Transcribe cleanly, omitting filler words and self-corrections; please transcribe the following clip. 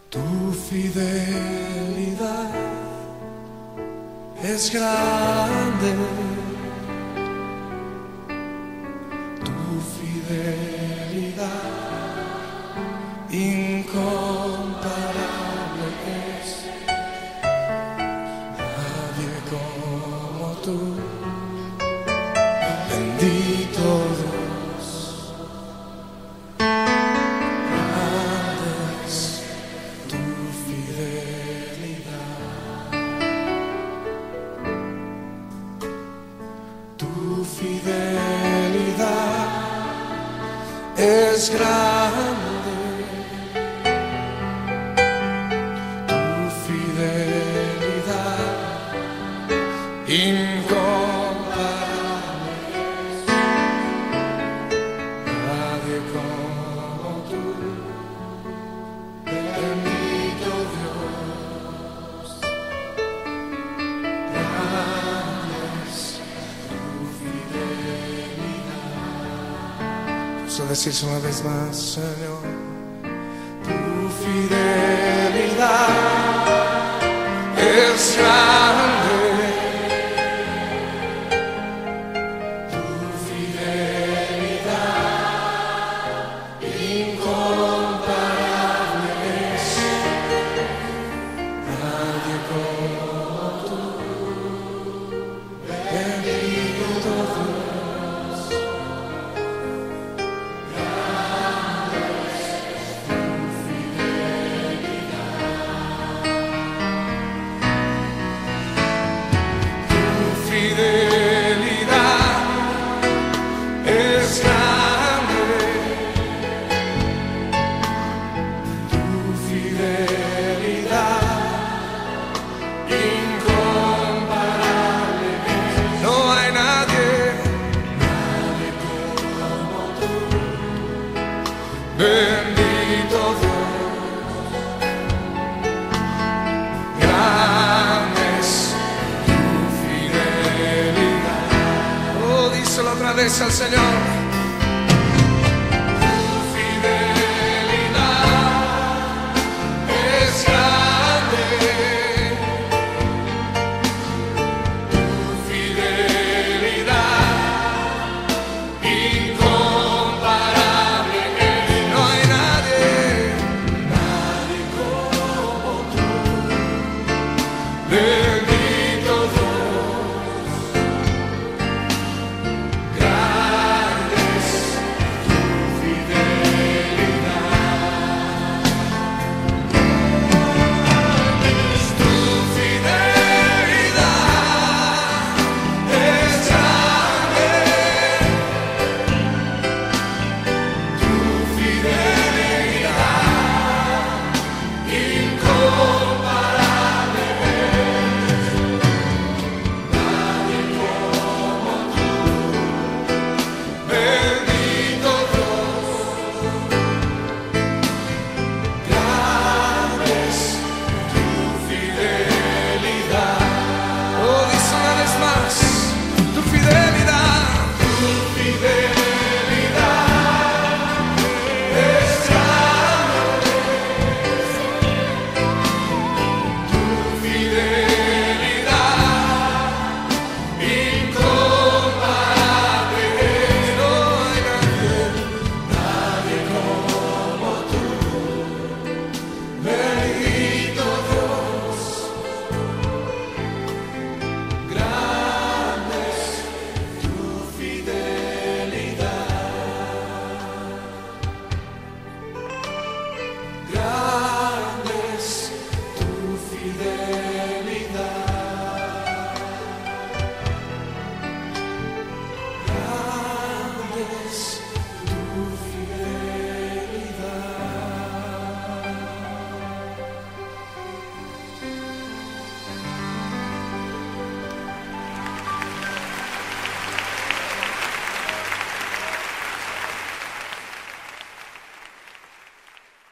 Tu fidelidad es grande, tu fidelidad incomparable es. Nadie como tú, bendito Dios. Grande es tu fidelidad. Tu fidelidad es grande, tu fidelidad incomparable es. Nadie como tú, bendito Dios. Grande es tu fidelidad. Eso decirse una vez más, Señor. Tu fidelidad es grande, tu fidelidad incomparable es. Nadie como tú, bendito Dios. Grande es tu fidelidad. Tu fidelidad es grande, tu fidelidad incomparable es. No hay nadie como tú, bendito Dios. Grande es tu fidelidad. Oh, díselo otra vez al Señor.